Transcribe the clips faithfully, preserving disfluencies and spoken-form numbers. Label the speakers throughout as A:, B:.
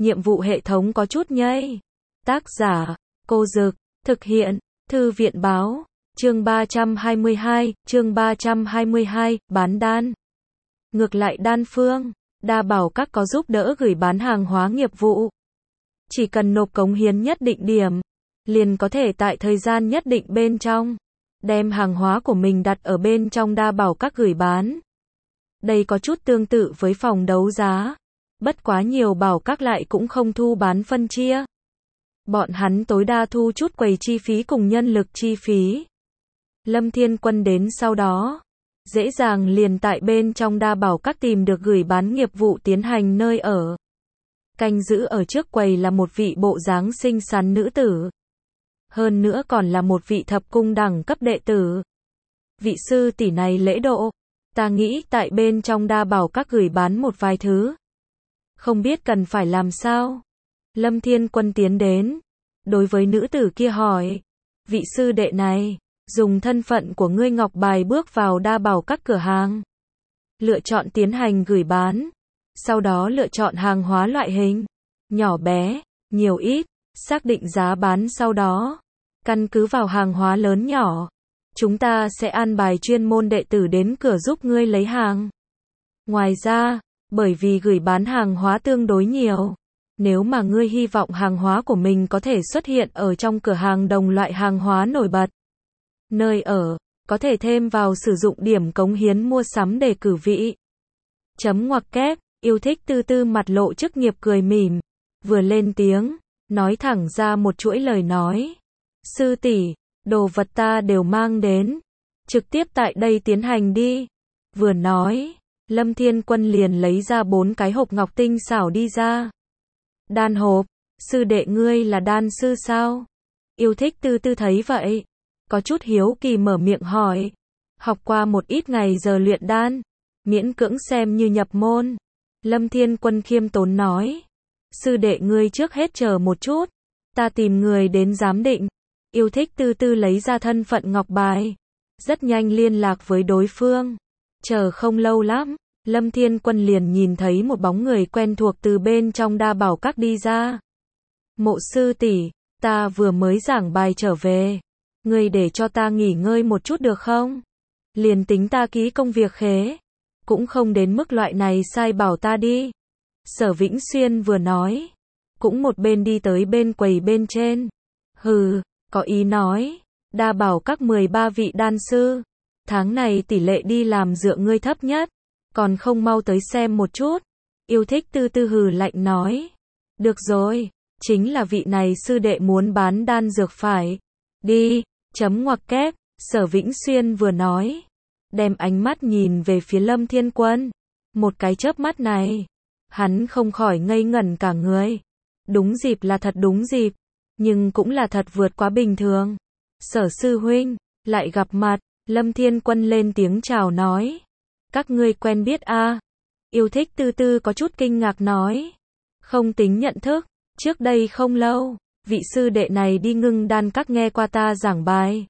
A: nhiệm vụ hệ thống có chút nhây. Tác giả, Cô Dực, thực hiện, Thư viện Báo, chương ba trăm hai mươi hai, chương ba trăm hai mươi hai, bán đan. Ngược lại đan phương, đa bảo các có giúp đỡ gửi bán hàng hóa nghiệp vụ. Chỉ cần nộp cống hiến nhất định điểm, liền có thể tại thời gian nhất định bên trong, đem hàng hóa của mình đặt ở bên trong đa bảo các gửi bán. Đây có chút tương tự với phòng đấu giá, bất quá nhiều bảo các lại cũng không thu bán phân chia. Bọn hắn tối đa thu chút quầy chi phí cùng nhân lực chi phí. Lâm Thiên Quân đến sau đó, dễ dàng liền tại bên trong đa bảo các tìm được gửi bán nghiệp vụ tiến hành nơi ở. Canh giữ ở trước quầy là một vị bộ dáng xinh xắn nữ tử. Hơn nữa còn là một vị thập cung đẳng cấp đệ tử. Vị sư tỷ này lễ độ, ta nghĩ tại bên trong đa bảo các gửi bán một vài thứ. Không biết cần phải làm sao? Lâm Thiên Quân tiến đến, đối với nữ tử kia hỏi, vị sư đệ này, dùng thân phận của ngươi ngọc bài bước vào đa bảo các cửa hàng. Lựa chọn tiến hành gửi bán, sau đó lựa chọn hàng hóa loại hình, nhỏ bé, nhiều ít, xác định giá bán sau đó. Căn cứ vào hàng hóa lớn nhỏ, chúng ta sẽ an bài chuyên môn đệ tử đến cửa giúp ngươi lấy hàng. Ngoài ra, bởi vì gửi bán hàng hóa tương đối nhiều, nếu mà ngươi hy vọng hàng hóa của mình có thể xuất hiện ở trong cửa hàng đồng loại hàng hóa nổi bật, nơi ở, có thể thêm vào sử dụng điểm cống hiến mua sắm để cử vị. Chấm ngoặc kép, yêu thích tư tư mặt lộ chức nghiệp cười mỉm, vừa lên tiếng, nói thẳng ra một chuỗi lời nói. Sư tỷ, đồ vật ta đều mang đến, trực tiếp tại đây tiến hành đi. Vừa nói, Lâm Thiên Quân liền lấy ra bốn cái hộp ngọc tinh xảo đi ra. Đan hộp, sư đệ ngươi là đan sư sao? Yêu thích tư tư thấy vậy, có chút hiếu kỳ mở miệng hỏi. Học qua một ít ngày giờ luyện đan, miễn cưỡng xem như nhập môn. Lâm Thiên Quân khiêm tốn nói. Sư đệ ngươi trước hết chờ một chút, ta tìm người đến giám định. Yêu thích tư tư lấy ra thân phận ngọc bài, rất nhanh liên lạc với đối phương. Chờ không lâu lắm, Lâm Thiên Quân liền nhìn thấy một bóng người quen thuộc từ bên trong đa bảo các đi ra. Mộ sư tỷ, ta vừa mới giảng bài trở về, ngươi để cho ta nghỉ ngơi một chút được không? Liền tính ta ký công việc khế, cũng không đến mức loại này sai bảo ta đi. Sở Vĩnh Xuyên vừa nói, cũng một bên đi tới bên quầy bên trên. Hừ, có ý nói, đa bảo các mười ba vị đan sư, tháng này tỷ lệ đi làm dựa ngươi thấp nhất, còn không mau tới xem một chút. Yêu thích tư tư hừ lạnh nói. Được rồi, chính là vị này sư đệ muốn bán đan dược phải. Đi, chấm ngoặc kép, Sở Vĩnh Xuyên vừa nói, đem ánh mắt nhìn về phía Lâm Thiên Quân. Một cái chớp mắt này, hắn không khỏi ngây ngẩn cả người. Đúng dịp là thật đúng dịp, nhưng cũng là thật vượt quá bình thường. Sở sư huynh, lại gặp mặt, Lâm Thiên Quân lên tiếng chào nói. Các ngươi quen biết a? À? Yêu thích tư tư có chút kinh ngạc nói. Không tính nhận thức, trước đây không lâu, vị sư đệ này đi ngưng đan các nghe qua ta giảng bài.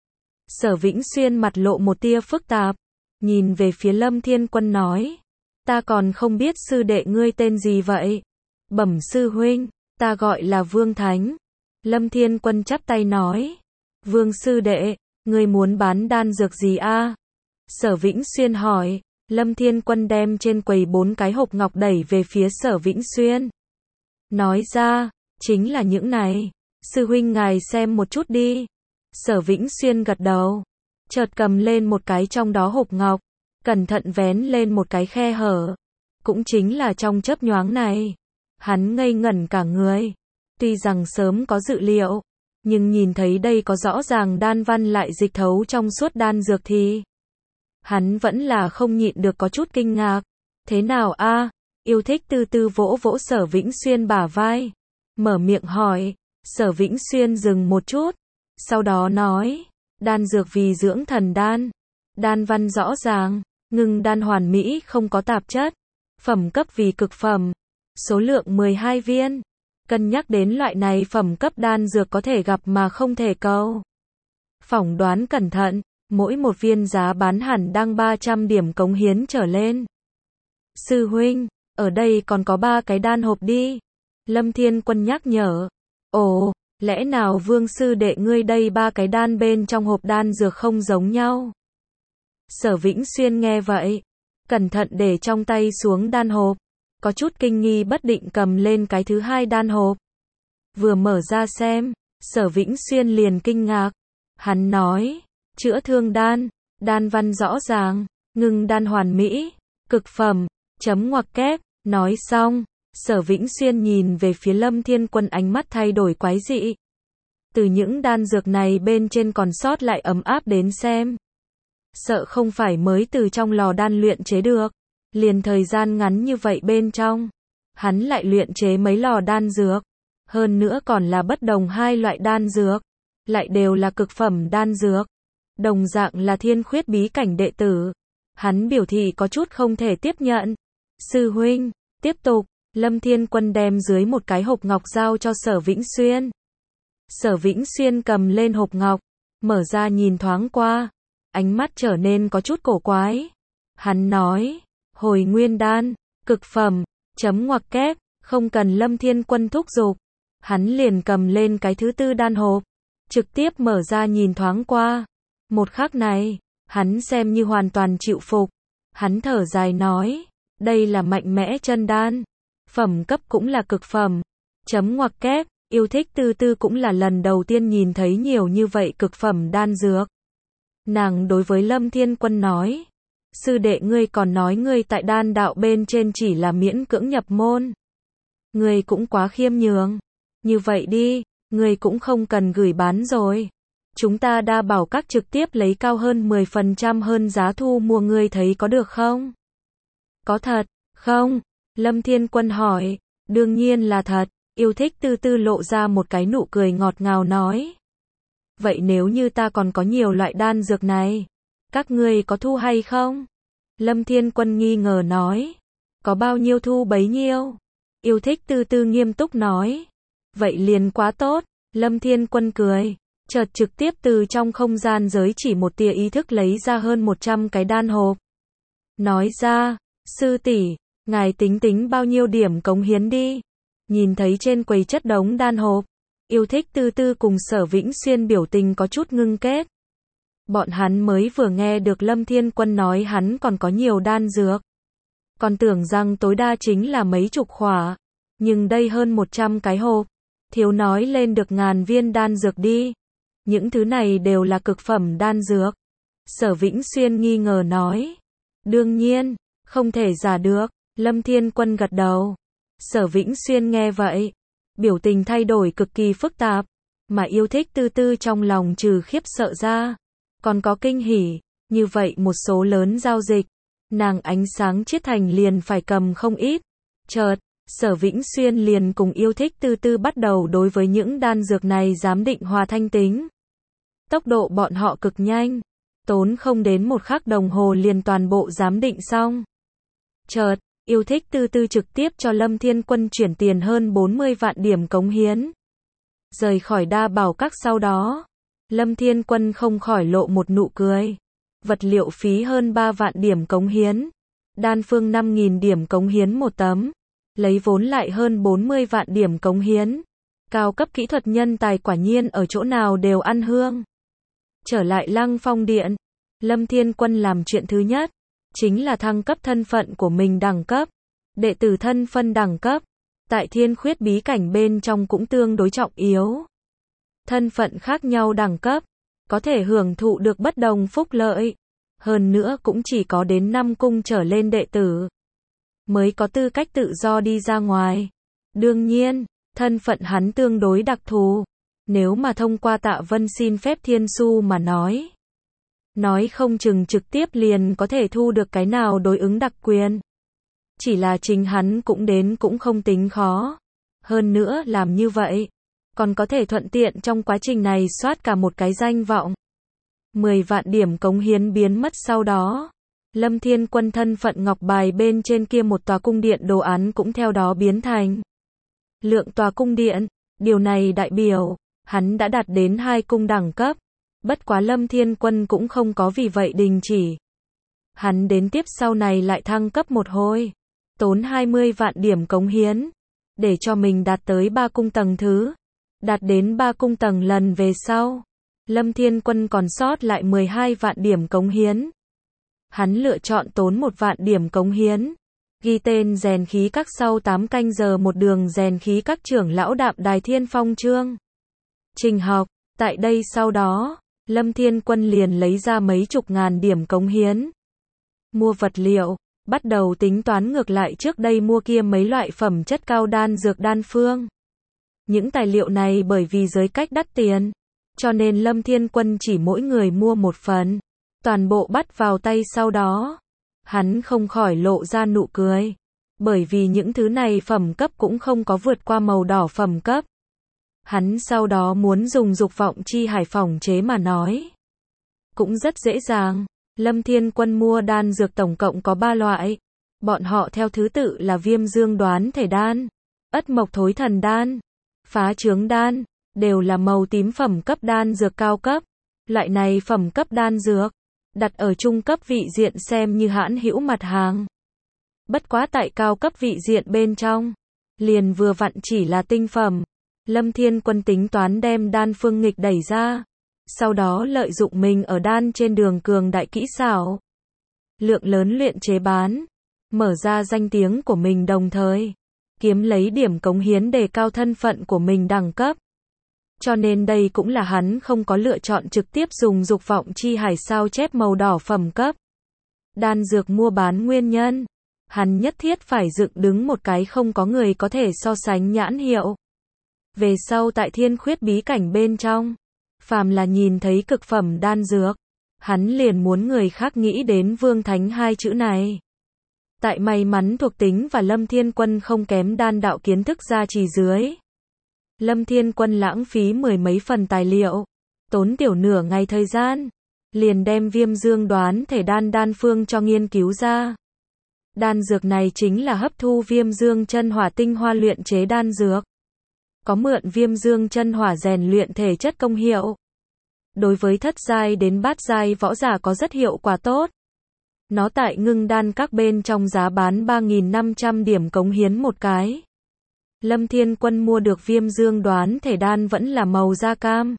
A: Sở Vĩnh Xuyên mặt lộ một tia phức tạp, nhìn về phía Lâm Thiên Quân nói. Ta còn không biết sư đệ ngươi tên gì vậy? Bẩm sư huynh, ta gọi là Vương Thánh. Lâm Thiên Quân chắp tay nói. Vương sư đệ, ngươi muốn bán đan dược gì a? À? Sở Vĩnh Xuyên hỏi. Lâm Thiên Quân đem trên quầy bốn cái hộp ngọc đẩy về phía Sở Vĩnh Xuyên. Nói ra, chính là những này. Sư huynh ngài xem một chút đi. Sở Vĩnh Xuyên gật đầu, chợt cầm lên một cái trong đó hộp ngọc, cẩn thận vén lên một cái khe hở. Cũng chính là trong chớp nhoáng này, hắn ngây ngẩn cả người. Tuy rằng sớm có dự liệu, nhưng nhìn thấy đây có rõ ràng đan văn lại dịch thấu trong suốt đan dược thì hắn vẫn là không nhịn được có chút kinh ngạc. Thế nào a? À? Yêu thích tư tư vỗ vỗ Sở Vĩnh Xuyên bả vai, mở miệng hỏi. Sở Vĩnh Xuyên dừng một chút, sau đó nói, đan dược vì dưỡng thần đan, đan văn rõ ràng, ngưng đan hoàn mỹ không có tạp chất, phẩm cấp vì cực phẩm, số lượng mười hai viên. Cân nhắc đến loại này phẩm cấp đan dược có thể gặp mà không thể cầu. Phỏng đoán cẩn thận, mỗi một viên giá bán hẳn đang ba trăm điểm cống hiến trở lên. Sư huynh, ở đây còn có ba cái đan hộp đi. Lâm Thiên Quân nhắc nhở. Ồ, lẽ nào Vương sư đệ ngươi đây ba cái đan bên trong hộp đan dược không giống nhau? Sở Vĩnh Xuyên nghe vậy, cẩn thận để trong tay xuống đan hộp, có chút kinh nghi bất định cầm lên cái thứ hai đan hộp. Vừa mở ra xem, Sở Vĩnh Xuyên liền kinh ngạc. Hắn nói, chữa thương đan, đan văn rõ ràng, ngưng đan hoàn mỹ, cực phẩm, chấm ngoặc kép, nói xong, Sở Vĩnh Xuyên nhìn về phía Lâm Thiên Quân ánh mắt thay đổi quái dị. Từ những đan dược này bên trên còn sót lại ấm áp đến xem. Sợ không phải mới từ trong lò đan luyện chế được, liền thời gian ngắn như vậy bên trong. Hắn lại luyện chế mấy lò đan dược, hơn nữa còn là bất đồng hai loại đan dược, lại đều là cực phẩm đan dược. Đồng dạng là thiên khuyết bí cảnh đệ tử. Hắn biểu thị có chút không thể tiếp nhận. Sư huynh, tiếp tục, Lâm Thiên Quân đem dưới một cái hộp ngọc giao cho Sở Vĩnh Xuyên. Sở Vĩnh Xuyên cầm lên hộp ngọc, mở ra nhìn thoáng qua, ánh mắt trở nên có chút cổ quái. Hắn nói, hồi nguyên đan, cực phẩm, chấm ngoặc kép, không cần Lâm Thiên Quân thúc giục. Hắn liền cầm lên cái thứ tư đan hộp, trực tiếp mở ra nhìn thoáng qua. Một khắc này, hắn xem như hoàn toàn chịu phục. Hắn thở dài nói, đây là mạnh mẽ chân đan, phẩm cấp cũng là cực phẩm, chấm ngoặc kép, yêu thích tư tư cũng là lần đầu tiên nhìn thấy nhiều như vậy cực phẩm đan dược. Nàng đối với Lâm Thiên Quân nói, sư đệ ngươi còn nói ngươi tại đan đạo bên trên chỉ là miễn cưỡng nhập môn. Ngươi cũng quá khiêm nhường. Như vậy đi, ngươi cũng không cần gửi bán rồi. Chúng ta đa bảo các trực tiếp lấy cao hơn mười phần trăm hơn giá thu mua, ngươi thấy có được không? Có thật, không? Lâm Thiên Quân hỏi. Đương nhiên là thật. Yêu thích tư tư lộ ra một cái nụ cười ngọt ngào nói. Vậy nếu như ta còn có nhiều loại đan dược này, các ngươi có thu hay không? Lâm Thiên Quân nghi ngờ nói. Có bao nhiêu thu bấy nhiêu? Yêu thích tư tư nghiêm túc nói. Vậy liền quá tốt. Lâm Thiên Quân cười, chợt trực tiếp từ trong không gian giới chỉ một tia ý thức lấy ra hơn một trăm cái đan hộp. Nói ra, sư tỷ, ngài tính tính bao nhiêu điểm cống hiến đi. Nhìn thấy trên quầy chất đống đan hộp, yêu thích tư tư cùng Sở Vĩnh Xuyên biểu tình có chút ngưng kết. Bọn hắn mới vừa nghe được Lâm Thiên Quân nói hắn còn có nhiều đan dược. Còn tưởng rằng tối đa chính là mấy chục khỏa. Nhưng đây hơn một trăm cái hộp. Thiếu nói lên được ngàn viên đan dược đi. Những thứ này đều là cực phẩm đan dược. Sở Vĩnh Xuyên nghi ngờ nói. Đương nhiên, không thể giả được. Lâm Thiên Quân gật đầu. Sở Vĩnh Xuyên nghe vậy, biểu tình thay đổi cực kỳ phức tạp. Mà yêu thích tư tư trong lòng trừ khiếp sợ ra, còn có kinh hỉ. Như vậy một số lớn giao dịch, nàng ánh sáng chiết thành liền phải cầm không ít. Chợt, Sở Vĩnh Xuyên liền cùng yêu thích tư tư bắt đầu đối với những đan dược này giám định hòa thanh tính. Tốc độ bọn họ cực nhanh, tốn không đến một khắc đồng hồ liền toàn bộ giám định xong. Chợt, yêu thích tư tư trực tiếp cho Lâm Thiên Quân chuyển tiền hơn bốn mươi vạn điểm cống hiến. Rời khỏi đa bảo các sau đó, Lâm Thiên Quân không khỏi lộ một nụ cười. Vật liệu phí hơn ba vạn điểm cống hiến, đan phương năm nghìn điểm cống hiến một tấm. Lấy vốn lại hơn bốn mươi vạn điểm cống hiến. Cao cấp kỹ thuật nhân tài quả nhiên ở chỗ nào đều ăn hương. Trở lại Lăng Phong Điện, Lâm Thiên Quân làm chuyện thứ nhất, chính là thăng cấp thân phận của mình đẳng cấp. Đệ tử thân phân đẳng cấp, tại thiên khuyết bí cảnh bên trong cũng tương đối trọng yếu. Thân phận khác nhau đẳng cấp, có thể hưởng thụ được bất đồng phúc lợi. Hơn nữa cũng chỉ có đến năm cung trở lên đệ tử mới có tư cách tự do đi ra ngoài. Đương nhiên, thân phận hắn tương đối đặc thù. Nếu mà thông qua Tạ Vân xin phép Thiên Su mà nói, nói không chừng trực tiếp liền có thể thu được cái nào đối ứng đặc quyền. Chỉ là chính hắn cũng đến cũng không tính khó. Hơn nữa làm như vậy, còn có thể thuận tiện trong quá trình này soát cả một cái danh vọng. mười vạn điểm cống hiến biến mất sau đó. Lâm Thiên Quân thân phận ngọc bài bên trên kia một tòa cung điện đồ án cũng theo đó biến thành lượng tòa cung điện. Điều này đại biểu, hắn đã đạt đến hai cung đẳng cấp. Bất quá Lâm Thiên Quân cũng không có vì vậy đình chỉ. Hắn đến tiếp sau này lại thăng cấp một hồi, tốn hai mươi vạn điểm cống hiến. để cho mình đạt tới ba cung tầng thứ. Đạt đến ba cung tầng lần về sau, Lâm Thiên Quân còn sót lại mười hai vạn điểm cống hiến. Hắn lựa chọn tốn một vạn điểm cống hiến, ghi tên rèn khí các sau tám canh giờ một đường rèn khí các trưởng lão Đạm Đài Thiên Phong chương trình học. Tại đây sau đó, Lâm Thiên Quân liền lấy ra mấy chục ngàn điểm cống hiến, mua vật liệu, bắt đầu tính toán ngược lại trước đây mua kia mấy loại phẩm chất cao đan dược đan phương. Những tài liệu này bởi vì giới cách đắt tiền, cho nên Lâm Thiên Quân chỉ mỗi người mua một phần, toàn bộ bắt vào tay sau đó. Hắn không khỏi lộ ra nụ cười, bởi vì những thứ này phẩm cấp cũng không có vượt qua màu đỏ phẩm cấp. Hắn sau đó muốn dùng dục vọng chi hải phòng chế mà nói, cũng rất dễ dàng. Lâm Thiên Quân mua đan dược tổng cộng có ba loại, bọn họ theo thứ tự là viêm dương đoán thể đan, ất mộc thối thần đan, phá trướng đan, đều là màu tím phẩm cấp đan dược cao cấp. Loại này phẩm cấp đan dược, đặt ở trung cấp vị diện xem như hãn hữu mặt hàng. Bất quá tại cao cấp vị diện bên trong, liền vừa vặn chỉ là tinh phẩm. Lâm Thiên Quân tính toán đem đan phương nghịch đẩy ra, sau đó lợi dụng mình ở đan trên đường cường đại kỹ xảo, lượng lớn luyện chế bán, mở ra danh tiếng của mình đồng thời kiếm lấy điểm cống hiến đề cao thân phận của mình đẳng cấp. Cho nên đây cũng là hắn không có lựa chọn trực tiếp dùng dục vọng chi hải sao chép màu đỏ phẩm cấp đan dược mua bán nguyên nhân. Hắn nhất thiết phải dựng đứng một cái không có người có thể so sánh nhãn hiệu. Về sau tại thiên khuyết bí cảnh bên trong, phàm là nhìn thấy cực phẩm đan dược, hắn liền muốn người khác nghĩ đến Vương Thánh hai chữ này. Tại may mắn thuộc tính và Lâm Thiên Quân không kém đan đạo kiến thức gia trì dưới, Lâm Thiên Quân lãng phí mười mấy phần tài liệu, tốn tiểu nửa ngày thời gian, liền đem viêm dương đoán thể đan đan phương cho nghiên cứu ra. Đan dược này chính là hấp thu viêm dương chân hỏa tinh hoa luyện chế đan dược, có mượn viêm dương chân hỏa rèn luyện thể chất công hiệu. Đối với thất giai đến bát giai võ giả có rất hiệu quả tốt. Nó tại ngưng đan các bên trong giá bán ba nghìn năm trăm điểm cống hiến một cái. Lâm Thiên Quân mua được viêm dương đoán thể đan vẫn là màu da cam.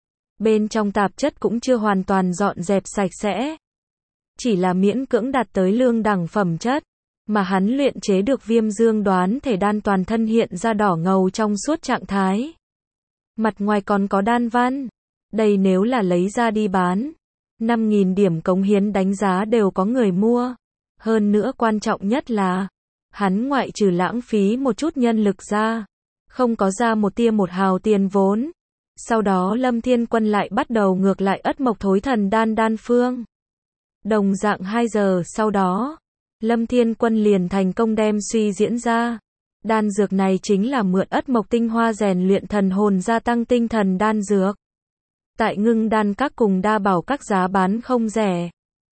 A: Bên trong tạp chất cũng chưa hoàn toàn dọn dẹp sạch sẽ. Chỉ là miễn cưỡng đạt tới lương đẳng phẩm chất. Mà hắn luyện chế được viêm dương đoán thể đan toàn thân hiện ra đỏ ngầu trong suốt trạng thái. Mặt ngoài còn có đan văn. Đây nếu là lấy ra đi bán, năm nghìn điểm cống hiến đánh giá đều có người mua. Hơn nữa quan trọng nhất là, hắn ngoại trừ lãng phí một chút nhân lực ra, không có ra một tia một hào tiền vốn. Sau đó Lâm Thiên Quân lại bắt đầu ngược lại ất mộc thối thần đan đan phương. Đồng dạng hai giờ sau đó, Lâm Thiên Quân liền thành công đem suy diễn ra. Đan dược này chính là mượn ất mộc tinh hoa rèn luyện thần hồn gia tăng tinh thần đan dược. Tại ngưng đan các cùng đa bảo các giá bán không rẻ.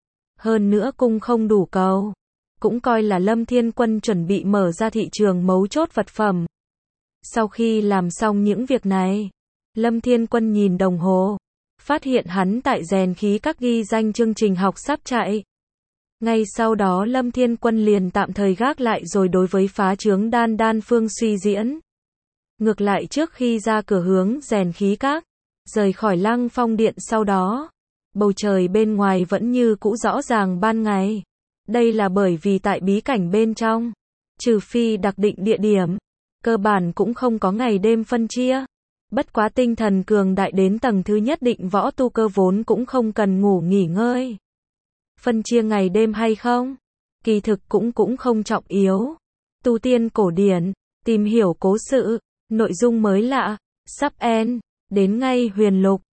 A: Hơn nữa cung không đủ cầu. Cũng coi là Lâm Thiên Quân chuẩn bị mở ra thị trường mấu chốt vật phẩm. Sau khi làm xong những việc này, Lâm Thiên Quân nhìn đồng hồ, phát hiện hắn tại rèn khí các ghi danh chương trình học sắp chạy. Ngay sau đó Lâm Thiên Quân liền tạm thời gác lại rồi đối với phá trướng đan đan phương suy diễn. Ngược lại trước khi ra cửa hướng rèn khí các, rời khỏi Lăng Phong Điện sau đó, bầu trời bên ngoài vẫn như cũ rõ ràng ban ngày. Đây là bởi vì tại bí cảnh bên trong, trừ phi đặc định địa điểm, cơ bản cũng không có ngày đêm phân chia. Bất quá tinh thần cường đại đến tầng thứ nhất định võ tu cơ vốn cũng không cần ngủ nghỉ ngơi. Phân chia ngày đêm hay không, kỳ thực cũng cũng không trọng yếu. Tu tiên cổ điển, tìm hiểu cố sự, nội dung mới lạ, sắp end, đến ngay huyền lục.